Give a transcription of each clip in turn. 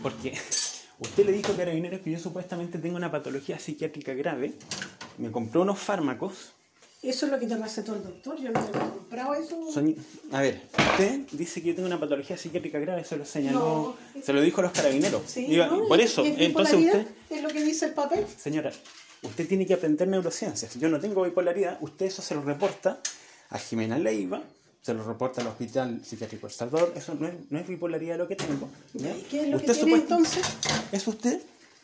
porque usted le dijo a Carabineros que yo supuestamente tengo una patología psiquiátrica grave, me compró unos fármacos. Eso es lo que te recetó el doctor, yo no te he comprado eso. A ver, usted dice que yo tengo una patología psiquiátrica grave, eso lo señaló, No, se lo dijo a los Carabineros. Sí, Diga, ¿no? por eso, ¿Es entonces bipolaridad? usted... Es lo que dice el papel. Señora, usted tiene que aprender neurociencias. Yo no tengo bipolaridad, usted eso se lo reporta a Jimena Leiva, se lo reporta al Hospital Psiquiátrico El Salvador, eso no es bipolaridad lo que tengo. ¿Ya? ¿Y qué es lo Usted que tiene entonces? Es usted,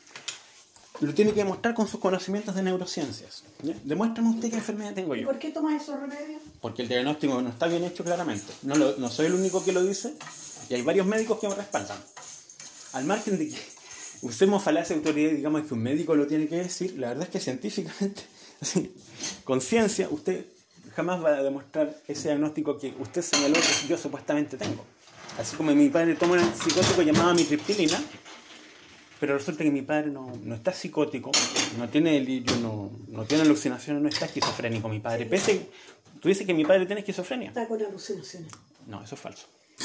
lo tiene que demostrar con sus conocimientos de neurociencias. ¿Ya? Demuéstrame usted qué enfermedad tengo ¿Y yo. por qué tomas esos remedios? Porque el diagnóstico no está bien hecho claramente. No soy el único que lo dice y hay varios médicos que me respaldan. Al margen de que usemos falacia de autoridad y digamos que un médico lo tiene que decir, la verdad es que científicamente, así, con ciencia, usted jamás va a demostrar ese diagnóstico que usted señaló que yo supuestamente tengo. Así como mi padre toma un antipsicótico llamado amitriptilina, pero resulta que mi padre no está psicótico, no tiene delirio, no tiene alucinaciones, no está esquizofrénico mi padre. Pese, tú dices que mi padre tiene esquizofrenia. Está con alucinaciones. No, eso es falso.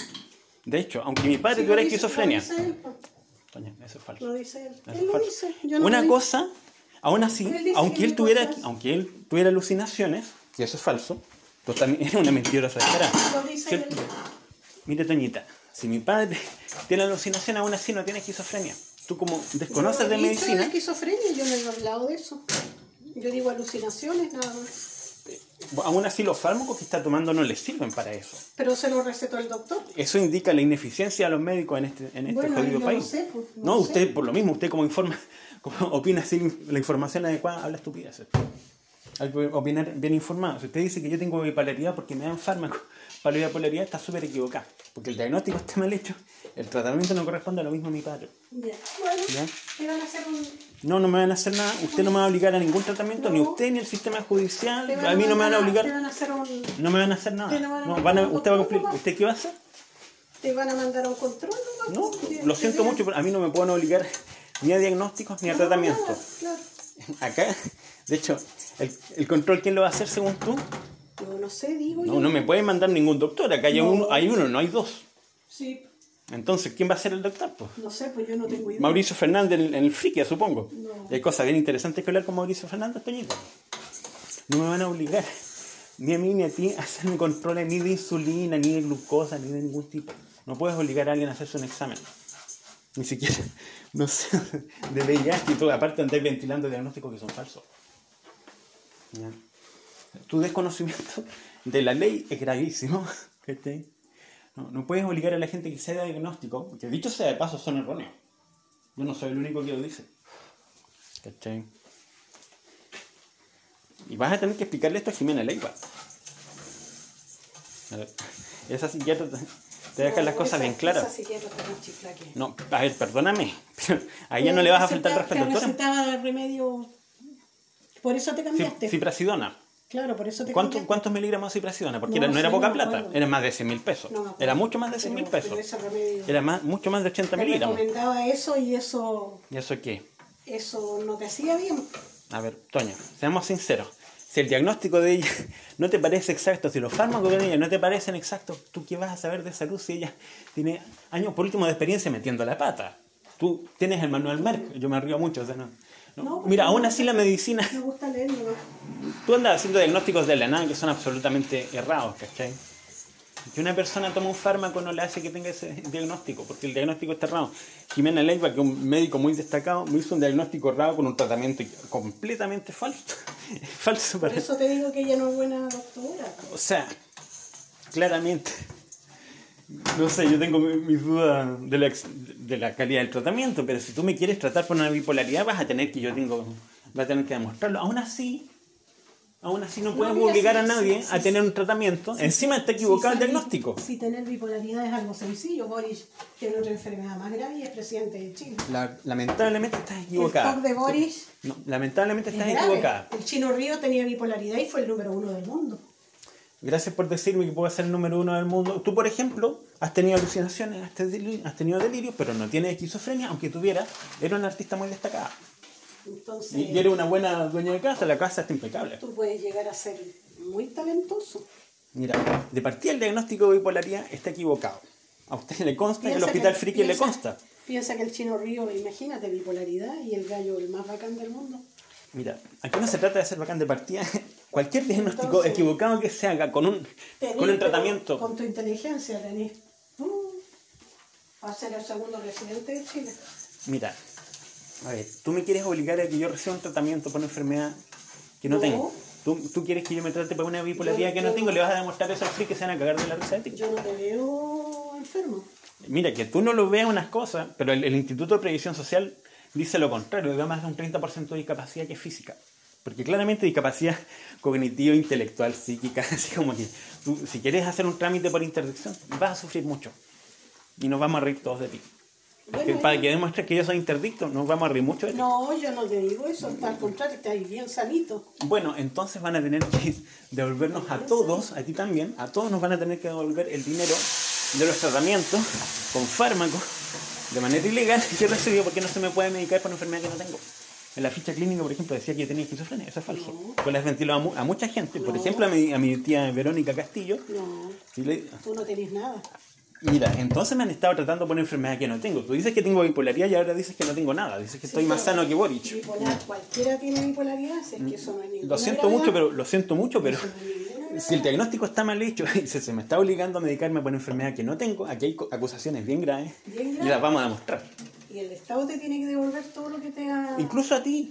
De hecho, aunque mi padre tuviera esquizofrenia... Doña, eso es falso. Lo dice él. Eso Él es lo falso. dice. Yo no Una lo cosa, aún así, Él dice aunque que él hay tuviera alucinaciones, y eso es falso, tú también eres una mentirosa descarada. Lo dice ¿Cierto? él. Mire, Toñita, si mi padre tiene alucinación, aún así no tiene esquizofrenia. Tú como desconoces de Yo no he dicho medicina... de esquizofrenia, yo no he hablado de eso. Yo digo alucinaciones, nada más. Aún así los fármacos que está tomando no le sirven para eso. Pero se lo recetó el doctor. Eso indica la ineficiencia de los médicos en este Bueno, jodido yo país. no sé, pues, No, no usted sé. por lo mismo, usted como opina sin la información adecuada, habla estupideces. Hay que opinar bien informado. Si usted dice que yo tengo bipolaridad porque me dan fármacos para la bipolaridad, está súper equivocado. Porque el diagnóstico está mal hecho, el tratamiento no corresponde a lo mismo a mi padre. Ya. Bueno, ¿Ya? te van a hacer un... No me van a hacer nada. Usted no me va a obligar a ningún tratamiento, No. ni usted ni el sistema judicial. te A mí no me van a obligar. Te van a hacer un... No me van a hacer nada. Te van a No, mandar usted va a cumplir. nomás. ¿Usted qué va a hacer? Te van a mandar a un control nomás. No, Te- lo te siento digan- mucho, pero a mí no me pueden obligar ni a diagnósticos ni a No, tratamientos. nada, claro. Acá, de hecho, el control, ¿quién lo va a hacer según tú? Yo no sé, digo No, yo. no me puede mandar ningún doctor. Acá hay No. uno, no hay dos. Sí, Entonces, ¿quién va a ser el doctor? Pues no sé, pues yo no tengo idea. Mauricio Fernández en el Frikia, supongo. No. Y hay cosas bien interesantes que hablar con Mauricio Fernández, Toñito. No me van a obligar ni a mí ni a ti a hacerme controles ni de insulina, ni de glucosa, ni de ningún tipo. No puedes obligar a alguien a hacerse un examen. Ni siquiera, no sé, de VIH y todo. Aparte andáis ventilando diagnósticos que son falsos. ¿Ya? Tu desconocimiento de la ley es gravísimo. ¿Cachai? No puedes obligar a la gente que se haga diagnóstico, porque dicho sea de paso son erróneos. Yo no soy el único que lo dice. ¿Cachai? Y vas a tener que explicarle esto a Jimena Leiva. A ver, esa psiquiatra te deja las cosas bien claras. Esa psiquiatra está más chifla que... No, a ver, perdóname, pero a ella no le vas a faltar el respeto, Te doctora. recetaba remedio... Por eso te cambiaste. Ciprasidona. Claro, por eso te cambiaste. ¿Cuántos miligramos de ciprasidona? Porque No no era sé, poca no me plata, acuerdo. era más de 100.000 pesos. No me acuerdo. Era mucho más de 100.000 pesos. Pero ese remedio... Era mucho más de 80 Te miligramos. recomendaba eso y eso... ¿Y eso qué? Eso no te hacía bien. A ver, Toño, seamos sinceros. Si el diagnóstico de ella no te parece exacto, si los fármacos de ella no te parecen exactos, ¿tú qué vas a saber de salud si ella tiene años por último de experiencia metiendo la pata? Tú tienes el manual Merck, yo me río mucho, o sea, no. No, Mira, porque aún no- así la medicina, Me gusta leerlo, ¿no? tú andas haciendo diagnósticos de la nada que son absolutamente errados, ¿cachai? Que una persona toma un fármaco no le hace que tenga ese diagnóstico, porque el diagnóstico está errado. Jimena Leiva, que es un médico muy destacado, me hizo un diagnóstico errado con un tratamiento completamente falso. Falso Por para eso te digo que ella no es buena doctora. O sea, claramente, no sé, yo tengo mis dudas de la calidad del tratamiento, pero si tú me quieres tratar por una bipolaridad vas a tener que demostrarlo. Aún así no puedes mira, obligar sí, a nadie sí, a sí, tener sí. un tratamiento. Sí, Encima está equivocado el sí, diagnóstico. Si tener bipolaridad es algo sencillo. Boris tiene otra enfermedad más grave y es presidente de Chile. Lamentablemente estás El equivocada. top de Boris No, lamentablemente es estás grave. equivocada. El Chino Río tenía bipolaridad y fue el número 1 del mundo. Gracias por decirme que puedo ser el número 1 del mundo. Tú, por ejemplo, has tenido alucinaciones, has tenido delirios, pero no tienes esquizofrenia, aunque tuviera, eres una artista muy destacada. Entonces, Y eres una buena dueña de casa, la casa está impecable. tú puedes llegar a ser muy talentoso. Mira, de partida el diagnóstico de bipolaridad está equivocado. A usted le consta y al Piensa Hospital que- Friki le piensa- consta. Piensa que el Chino Río, imagínate, bipolaridad y el gallo el más bacán del mundo. Mira, aquí no se trata de ser bacán de partida. Cualquier diagnóstico Entonces, equivocado que se haga con un tratamiento. Con tu inteligencia tenés a ser el segundo residente de Chile. Mira, a ver, tú me quieres obligar a que yo reciba un tratamiento por una enfermedad que no tengo. ¿Tú quieres que yo me trate para una bipolaridad que no tengo? ¿Le vas a demostrar eso al free que se van a cagar de la risa de ti? Yo no te veo enfermo. Mira, que tú no lo veas unas cosas, pero el Instituto de Previsión Social dice lo contrario, veo más de un 30% de discapacidad que es física. Porque claramente discapacidad cognitiva, intelectual, psíquica, así como que tú, si quieres hacer un trámite por interdicción, vas a sufrir mucho. Y nos vamos a reír todos de ti. Bueno, Para que demuestres que yo soy interdicto, nos vamos a reír mucho de ti. no, yo no te digo eso, al contrario, estás bien sanito. Bueno, entonces van a tener que devolvernos a todos, a ti también, a todos nos van a tener que devolver el dinero de los tratamientos con fármacos de manera ilegal que he recibido porque no se me puede medicar por una enfermedad que no tengo. En la ficha clínica, por ejemplo, decía que yo tenía esquizofrenia. Eso es falso. No. Pues les ventiló a mucha gente. Por No. ejemplo, a mi tía Verónica Castillo. No, Sí, tú no tenés nada. mira, entonces me han estado tratando por una enfermedad que no tengo. Tú dices que tengo bipolaridad y ahora dices que no tengo nada. Dices que estoy Sí, más pero sano que Boric. Bipolar, cualquiera tiene bipolaridad, si es que eso no es ninguna Lo siento gravedad. mucho, pero Eso no es ninguna gravedad. si el diagnóstico está mal hecho y se me está obligando a medicarme por una enfermedad que no tengo, aquí hay acusaciones bien graves Bien y grave. las vamos a demostrar. Y el Estado te tiene que devolver todo lo que te ha... Incluso a ti.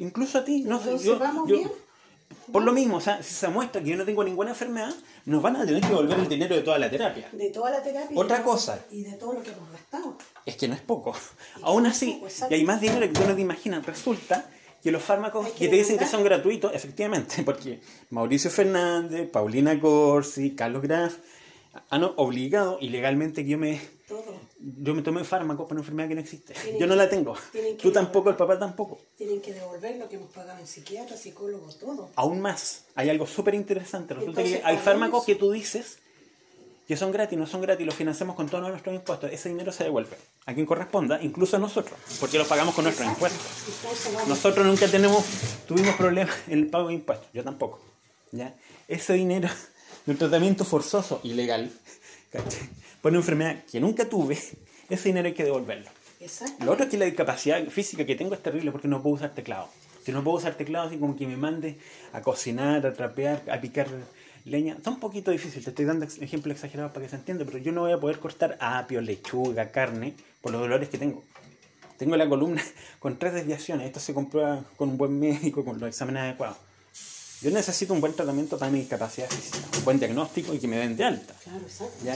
No, Entonces, ¿vamos bien? Por lo mismo, o sea, si se muestra que yo no tengo ninguna enfermedad, nos van a tener que devolver el dinero de toda la terapia. De toda la terapia. Otra y de- cosa. Y de todo lo que hemos gastado. Es que no es poco. Aún así, poco, exacto. y hay más dinero que tú no te imaginas. Resulta que los fármacos Hay que que te dicen que demandar. son gratuitos, efectivamente, porque Mauricio Fernández, Paulina Corsi, Carlos Graf han obligado ilegalmente que Todo. yo me tome fármacos por una enfermedad que no existe. Tienen Yo no que- la tengo. tienen que Tú tampoco, el papá tampoco. Tienen que devolver lo que hemos pagado en psiquiatra, psicólogo, todo. Aún más, hay algo súper interesante. Resulta Entonces, que hay ¿cómo fármacos es? que tú dices que son gratis, no son gratis, los financiamos con todos nuestros impuestos. Ese dinero se devuelve a quien corresponda, incluso a nosotros, porque los pagamos con nuestros Exacto. impuestos. Entonces, vamos. Nosotros nunca tuvimos problemas en el pago de impuestos, yo tampoco. ¿Ya? Ese dinero de un tratamiento forzoso, ilegal, ¿cachai? Por una enfermedad que nunca tuve, ese dinero hay que devolverlo. Exacto. Lo otro es que la discapacidad física que tengo es terrible porque no puedo usar teclado. Si no puedo usar teclado, así como que me mande a cocinar, a trapear, a picar leña. Está un poquito difícil, te estoy dando ejemplos exagerados para que se entienda, pero yo no voy a poder cortar apio, lechuga, carne, por los dolores que tengo. Tengo la columna con 3 desviaciones. Esto se comprueba con un buen médico, con los exámenes adecuados. Yo necesito un buen tratamiento para mi discapacidad física, un buen diagnóstico y que me den de alta. Claro, exacto. ¿Ya?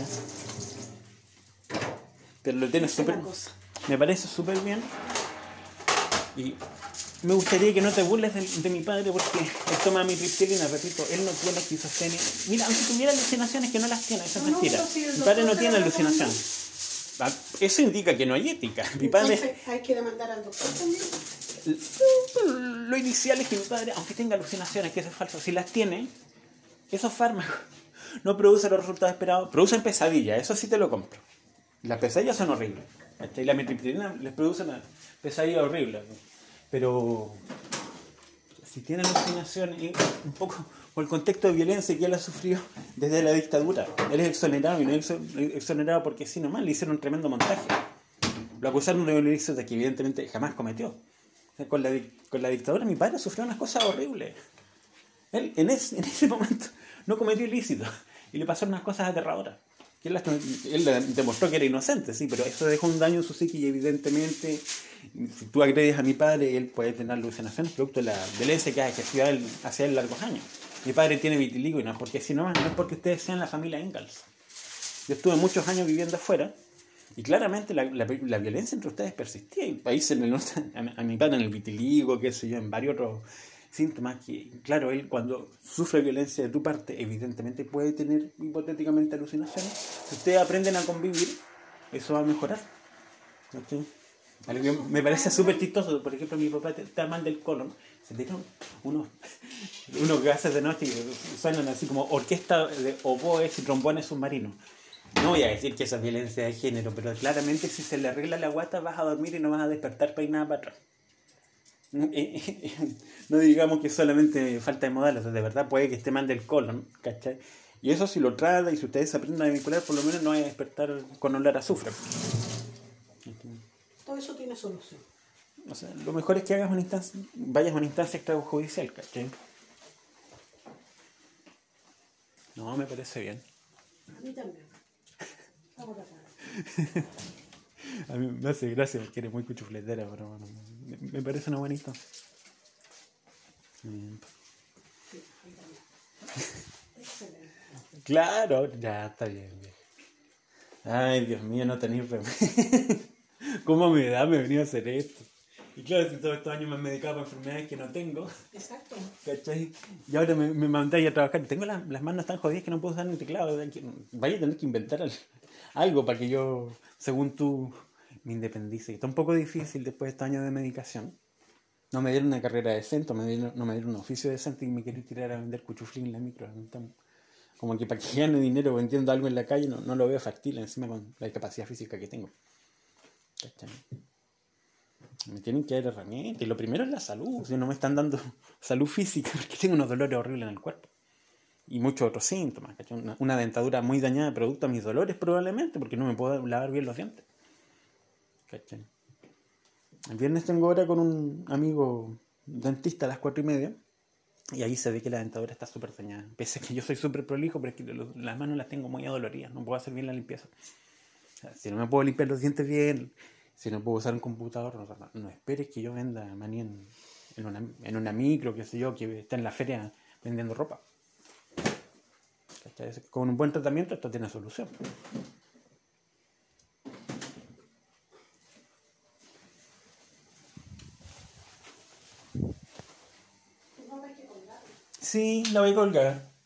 Pero lo tienes Esa es la súper... cosa. Me parece súper bien. Y me gustaría que no te burles de mi padre porque él toma amitriptilina, repito, él no tiene esquizofrenia. Mira, aunque tuviera alucinaciones que no las tiene, eso es No, no, mentira. pero si el Mi padre doctor no te tiene lo alucinaciones. Eso indica que no hay ética. Mi padre... Entonces, hay que demandar al doctor también. Lo inicial es que mi padre, aunque tenga alucinaciones, que eso es falso, si las tiene, esos fármacos no producen los resultados esperados, producen pesadillas, eso sí te lo compro. Las pesadillas son horribles. Y la metriptilina les produce una pesadilla horrible. Pero si tiene alucinaciones, y un poco por el contexto de violencia que él ha sufrido desde la dictadura, él es exonerado y no es exonerado porque sí nomás le hicieron un tremendo montaje. Lo acusaron de un ilícito que evidentemente jamás cometió. O sea, con la dictadura mi padre sufrió unas cosas horribles. Él en ese momento no cometió ilícito y le pasaron unas cosas aterradoras. Él demostró que era inocente, sí, pero eso dejó un daño en su psique y evidentemente si tú agredes a mi padre, él puede tener alucinaciones producto de la violencia que ha ejercido hacia él largos años. Mi padre tiene vitiligo y no es porque si no es porque ustedes sean la familia Ingalls. Yo estuve muchos años viviendo afuera y claramente la violencia entre ustedes persistía. Y países en el norte, a mi padre en el vitiligo, qué sé yo, en varios otros síntomas que, claro, él cuando sufre violencia de tu parte, evidentemente puede tener hipotéticamente alucinaciones. Si ustedes aprenden a convivir, eso va a mejorar. ¿Okay? Algo que me parece súper chistoso. Por ejemplo, mi papá está mal del colon, se tiran unos gases de noche que suenan así como orquesta de oboes y trombones submarinos. No voy a decir que esa es violencia de género, pero claramente si se le arregla la guata vas a dormir y no vas a despertar para ir nada para atrás. No digamos que solamente falta de modales, de verdad puede que esté mal del colon, ¿cachai? Y eso si lo trata y si ustedes aprenden a vincular, por lo menos no van a despertar con olor a azufre. todo eso tiene solución. O sea, lo mejor es que hagas vayas a una instancia extrajudicial, ¿cachai? No, me parece bien. A mí también. Vamos a tratar. A mí me hace gracia porque eres muy cuchufletera, pero bueno, me parece una buena instancia. Bien. Sí, a mí también. Excelente. Claro, ya está bien. Ay, Dios mío, no tenéis remedio. ¿Cómo me da? Me venía a hacer esto. Y claro, si todos estos años me han medicado para enfermedades que no tengo, Exacto. ¿cachai? Y ahora me mandáis a trabajar. Tengo las manos tan jodidas que no puedo usar ni teclado. Vaya a tener que inventar algo para que yo, según tú, me independice. Está un poco difícil después de estos años de medicación. No me dieron una carrera decente, no me dieron un oficio decente y me quieren tirar a vender cuchuflín en la micro. Como que para que gane dinero vendiendo algo en la calle no lo veo factible, encima con la discapacidad física que tengo. ¿Cachai? Me tienen que dar herramientas. Y lo primero es la salud. Si no me están dando salud física, porque tengo unos dolores horribles en el cuerpo. Y muchos otros síntomas. ¿Cachai? Una dentadura muy dañada producto a mis dolores probablemente, porque no me puedo lavar bien los dientes. ¿Cachai? El viernes tengo hora con un amigo dentista a las 4:30. Y ahí se ve que la dentadura está súper dañada. Pese a que yo soy súper prolijo, pero es que las manos las tengo muy adoloridas. No puedo hacer bien la limpieza. O sea, si no me puedo limpiar los dientes bien, si no puedo usar un computador, no esperes que yo venda maní en una micro, qué sé yo, que está en la feria vendiendo ropa. ¿Cachai? Con un buen tratamiento esto tiene solución. No hay que colgar. Sí, la voy a colgar.